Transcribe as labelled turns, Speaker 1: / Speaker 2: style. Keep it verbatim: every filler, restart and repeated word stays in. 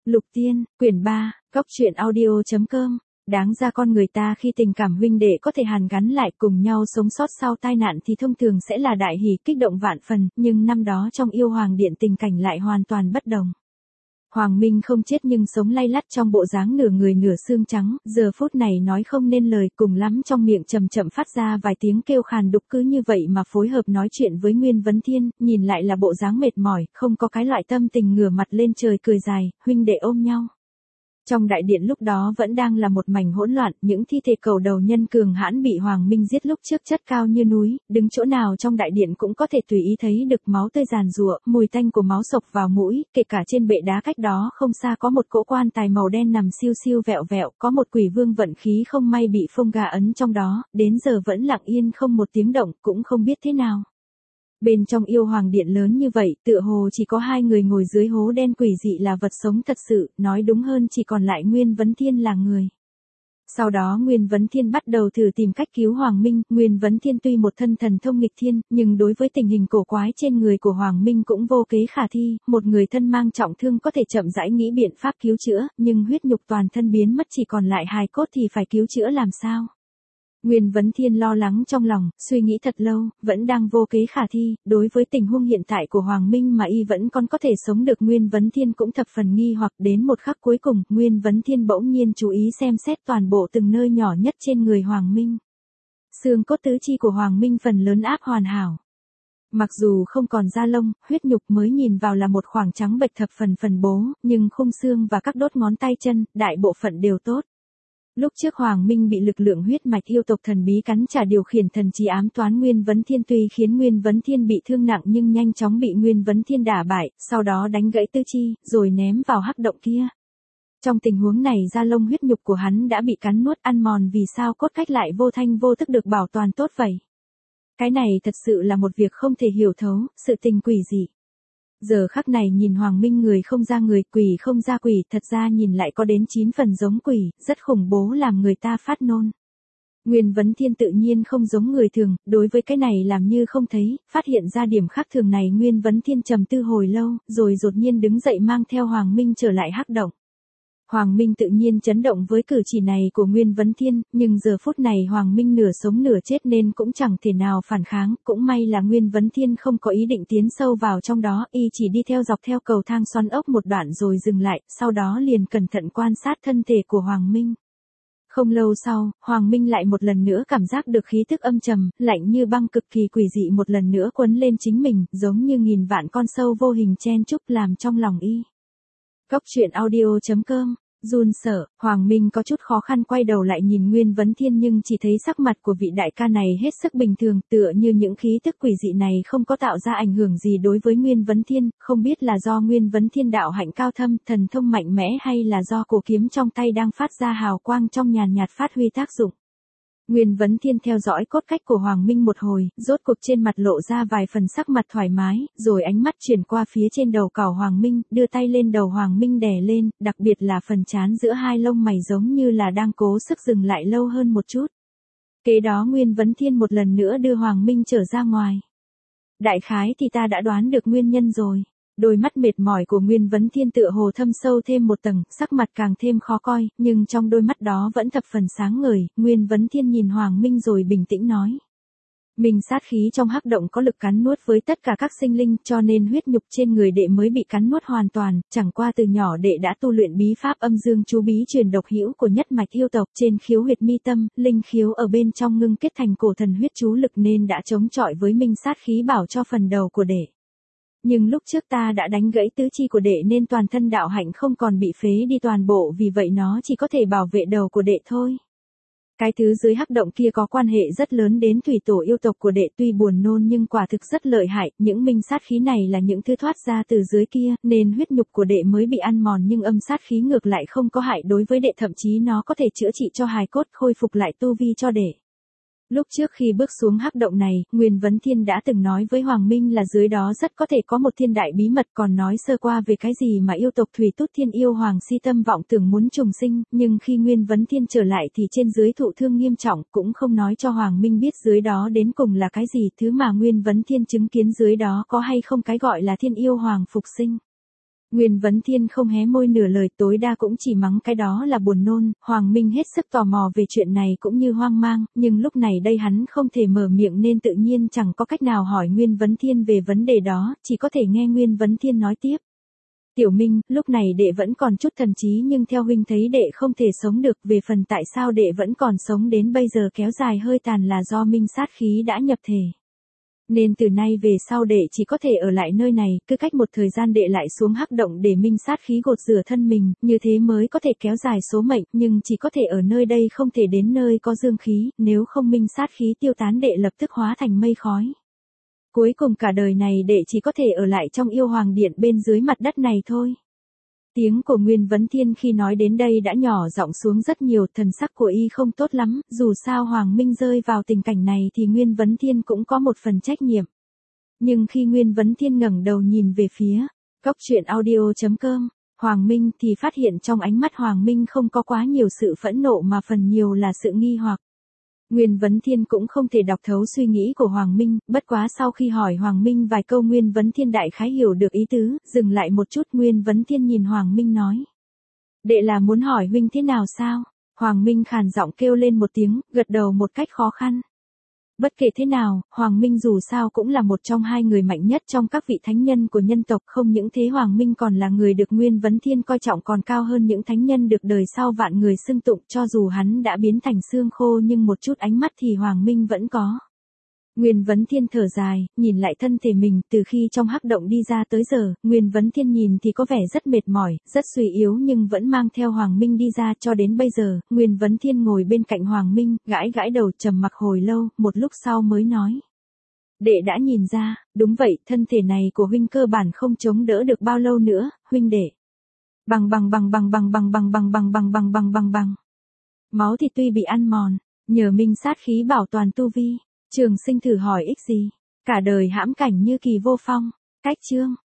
Speaker 1: Lục Tiên, quyển ba, góc truyện audio.com. Đáng ra con người ta khi tình cảm huynh đệ có thể hàn gắn lại cùng nhau sống sót sau tai nạn thì thông thường sẽ là đại hỷ kích động vạn phần, nhưng năm đó trong Yêu Hoàng Điện tình cảnh lại hoàn toàn bất đồng. Hoàng Minh không chết nhưng sống lay lắt trong bộ dáng nửa người nửa xương trắng, giờ phút này nói không nên lời, cùng lắm trong miệng chậm chậm phát ra vài tiếng kêu khàn đục, cứ như vậy mà phối hợp nói chuyện với Nguyên Vấn Thiên, nhìn lại là bộ dáng mệt mỏi, không có cái loại tâm tình ngửa mặt lên trời cười dài, huynh đệ ôm nhau. Trong đại điện lúc đó vẫn đang là một mảnh hỗn loạn, những thi thể cầu đầu nhân cường hãn bị Hoàng Minh giết lúc trước chất cao như núi, đứng chỗ nào trong đại điện cũng có thể tùy ý thấy được máu tươi giàn giụa, mùi tanh của máu sộc vào mũi, kể cả trên bệ đá cách đó không xa có một cỗ quan tài màu đen nằm siêu siêu vẹo vẹo, có một quỷ vương vận khí không may bị phong gà ấn trong đó, đến giờ vẫn lặng yên không một tiếng động, cũng không biết thế nào. Bên trong Yêu Hoàng Điện lớn như vậy, tựa hồ chỉ có hai người ngồi dưới hố đen quỷ dị là vật sống thật sự, nói đúng hơn chỉ còn lại Nguyên Vấn Thiên là người. Sau đó Nguyên Vấn Thiên bắt đầu thử tìm cách cứu Hoàng Minh, Nguyên Vấn Thiên tuy một thân thần thông nghịch thiên, nhưng đối với tình hình cổ quái trên người của Hoàng Minh cũng vô kế khả thi, một người thân mang trọng thương có thể chậm rãi nghĩ biện pháp cứu chữa, nhưng huyết nhục toàn thân biến mất chỉ còn lại hài cốt thì phải cứu chữa làm sao? Nguyên Vấn Thiên lo lắng trong lòng, suy nghĩ thật lâu, vẫn đang vô kế khả thi, đối với tình huống hiện tại của Hoàng Minh mà y vẫn còn có thể sống được, Nguyên Vấn Thiên cũng thập phần nghi hoặc. Đến một khắc cuối cùng, Nguyên Vấn Thiên bỗng nhiên chú ý xem xét toàn bộ từng nơi nhỏ nhất trên người Hoàng Minh. Xương cốt tứ chi của Hoàng Minh phần lớn áp hoàn hảo. Mặc dù không còn da lông, huyết nhục mới nhìn vào là một khoảng trắng bệch thập phần phần bố, nhưng khung xương và các đốt ngón tay chân, đại bộ phận đều tốt. Lúc trước Hoàng Minh bị lực lượng huyết mạch yêu tộc thần bí cắn trả điều khiển thần trí ám toán Nguyên Vấn Thiên, tuy khiến Nguyên Vấn Thiên bị thương nặng nhưng nhanh chóng bị Nguyên Vấn Thiên đả bại, sau đó đánh gãy tứ chi, rồi ném vào hắc động kia. Trong tình huống này da lông huyết nhục của hắn đã bị cắn nuốt ăn mòn, vì sao cốt cách lại vô thanh vô tức được bảo toàn tốt vậy? Cái này thật sự là một việc không thể hiểu thấu, sự tình quỷ dị. Giờ khắc này nhìn Hoàng Minh người không ra người, quỷ không ra quỷ, thật ra nhìn lại có đến chín phần giống quỷ, rất khủng bố làm người ta phát nôn. Nguyên Vấn Thiên tự nhiên không giống người thường, đối với cái này làm như không thấy, phát hiện ra điểm khác thường này Nguyên Vấn Thiên trầm tư hồi lâu, rồi đột nhiên đứng dậy mang theo Hoàng Minh trở lại hắc động. Hoàng Minh tự nhiên chấn động với cử chỉ này của Nguyên Vấn Thiên, nhưng giờ phút này Hoàng Minh nửa sống nửa chết nên cũng chẳng thể nào phản kháng, cũng may là Nguyên Vấn Thiên không có ý định tiến sâu vào trong đó, y chỉ đi theo dọc theo cầu thang xoắn ốc một đoạn rồi dừng lại, sau đó liền cẩn thận quan sát thân thể của Hoàng Minh. Không lâu sau, Hoàng Minh lại một lần nữa cảm giác được khí tức âm trầm, lạnh như băng cực kỳ quỷ dị một lần nữa quấn lên chính mình, giống như nghìn vạn con sâu vô hình chen chúc làm trong lòng y. Góc truyện audio.com. Run sợ, Hoàng Minh có chút khó khăn quay đầu lại nhìn Nguyên Vấn Thiên nhưng chỉ thấy sắc mặt của vị đại ca này hết sức bình thường, tựa như những khí tức quỷ dị này không có tạo ra ảnh hưởng gì đối với Nguyên Vấn Thiên, không biết là do Nguyên Vấn Thiên đạo hạnh cao thâm, thần thông mạnh mẽ hay là do cổ kiếm trong tay đang phát ra hào quang trong nhàn nhạt phát huy tác dụng. Nguyên Vấn Thiên theo dõi cốt cách của Hoàng Minh một hồi, rốt cuộc trên mặt lộ ra vài phần sắc mặt thoải mái, rồi ánh mắt chuyển qua phía trên đầu cào Hoàng Minh, đưa tay lên đầu Hoàng Minh đè lên, đặc biệt là phần trán giữa hai lông mày giống như là đang cố sức dừng lại lâu hơn một chút. Kế đó Nguyên Vấn Thiên một lần nữa đưa Hoàng Minh trở ra ngoài. Đại khái thì ta đã đoán được nguyên nhân rồi. Đôi mắt mệt mỏi của Nguyên Vấn Thiên tựa hồ thâm sâu thêm một tầng, sắc mặt càng thêm khó coi, nhưng trong đôi mắt đó vẫn thập phần sáng ngời. Nguyên Vấn Thiên nhìn Hoàng Minh rồi bình tĩnh nói. Mình sát khí trong hắc động có lực cắn nuốt với tất cả các sinh linh, cho nên huyết nhục trên người đệ mới bị cắn nuốt hoàn toàn, chẳng qua từ nhỏ đệ đã tu luyện bí pháp âm dương chú bí truyền độc hữu của nhất mạch yêu tộc, trên khiếu huyệt mi tâm, linh khiếu ở bên trong ngưng kết thành cổ thần huyết chú lực nên đã chống chọi với minh sát khí bảo cho phần đầu của đệ. Nhưng lúc trước ta đã đánh gãy tứ chi của đệ nên toàn thân đạo hạnh không còn bị phế đi toàn bộ, vì vậy nó chỉ có thể bảo vệ đầu của đệ thôi. Cái thứ dưới hắc động kia có quan hệ rất lớn đến thủy tổ yêu tộc của đệ, tuy buồn nôn nhưng quả thực rất lợi hại, những minh sát khí này là những thứ thoát ra từ dưới kia, nên huyết nhục của đệ mới bị ăn mòn, nhưng âm sát khí ngược lại không có hại đối với đệ, thậm chí nó có thể chữa trị cho hài cốt, khôi phục lại tu vi cho đệ. Lúc trước khi bước xuống hắc động này, Nguyên Vấn Thiên đã từng nói với Hoàng Minh là dưới đó rất có thể có một thiên đại bí mật, còn nói sơ qua về cái gì mà yêu tộc Thủy Tút Thiên Yêu Hoàng si tâm vọng tưởng muốn trùng sinh, nhưng khi Nguyên Vấn Thiên trở lại thì trên dưới thụ thương nghiêm trọng, cũng không nói cho Hoàng Minh biết dưới đó đến cùng là cái gì, thứ mà Nguyên Vấn Thiên chứng kiến dưới đó có hay không cái gọi là Thiên Yêu Hoàng phục sinh. Nguyên Vấn Thiên không hé môi nửa lời, tối đa cũng chỉ mắng cái đó là buồn nôn. Hoàng Minh hết sức tò mò về chuyện này cũng như hoang mang, nhưng lúc này đây hắn không thể mở miệng nên tự nhiên chẳng có cách nào hỏi Nguyên Vấn Thiên về vấn đề đó, chỉ có thể nghe Nguyên Vấn Thiên nói tiếp. Tiểu Minh, lúc này đệ vẫn còn chút thần trí nhưng theo huynh thấy đệ không thể sống được, về phần tại sao đệ vẫn còn sống đến bây giờ kéo dài hơi tàn là do minh sát khí đã nhập thể. Nên từ nay về sau đệ chỉ có thể ở lại nơi này, cứ cách một thời gian đệ lại xuống hắc động để minh sát khí gột rửa thân mình, như thế mới có thể kéo dài số mệnh, nhưng chỉ có thể ở nơi đây không thể đến nơi có dương khí, nếu không minh sát khí tiêu tán đệ lập tức hóa thành mây khói. Cuối cùng cả đời này đệ chỉ có thể ở lại trong yêu hoàng điện bên dưới mặt đất này thôi. Tiếng của Nguyên Vấn Thiên khi nói đến đây đã nhỏ giọng xuống rất nhiều, thần sắc của y không tốt lắm, dù sao Hoàng Minh rơi vào tình cảnh này thì Nguyên Vấn Thiên cũng có một phần trách nhiệm. Nhưng khi Nguyên Vấn Thiên ngẩng đầu nhìn về phía góc truyện audio chấm com, Hoàng Minh thì phát hiện trong ánh mắt Hoàng Minh không có quá nhiều sự phẫn nộ mà phần nhiều là sự nghi hoặc. Nguyên Vấn Thiên cũng không thể đọc thấu suy nghĩ của Hoàng Minh, bất quá sau khi hỏi Hoàng Minh vài câu Nguyên Vấn Thiên đại khái hiểu được ý tứ, dừng lại một chút Nguyên Vấn Thiên nhìn Hoàng Minh nói. Đệ là muốn hỏi huynh thế nào sao? Hoàng Minh khàn giọng kêu lên một tiếng, gật đầu một cách khó khăn. Bất kể thế nào, Hoàng Minh dù sao cũng là một trong hai người mạnh nhất trong các vị thánh nhân của nhân tộc, không những thế Hoàng Minh còn là người được Nguyên Vấn Thiên coi trọng còn cao hơn những thánh nhân được đời sau vạn người xưng tụng, cho dù hắn đã biến thành xương khô nhưng một chút ánh mắt thì Hoàng Minh vẫn có. Nguyên Vấn Thiên thở dài, nhìn lại thân thể mình, từ khi trong hắc động đi ra tới giờ, Nguyên Vấn Thiên nhìn thì có vẻ rất mệt mỏi, rất suy yếu nhưng vẫn mang theo Hoàng Minh đi ra cho đến bây giờ. Nguyên Vấn Thiên ngồi bên cạnh Hoàng Minh, gãi gãi đầu trầm mặc hồi lâu, một lúc sau mới nói. Đệ đã nhìn ra, đúng vậy, thân thể này của huynh cơ bản không chống đỡ được bao lâu nữa, huynh đệ. Bằng bằng bằng bằng bằng bằng bằng bằng bằng bằng bằng bằng bằng bằng. Máu thì tuy bị ăn mòn, nhờ minh sát khí bảo toàn tu vi. Trường Sinh thử hỏi ích gì? Cả đời hãm cảnh như kỳ vô phong. Cách chương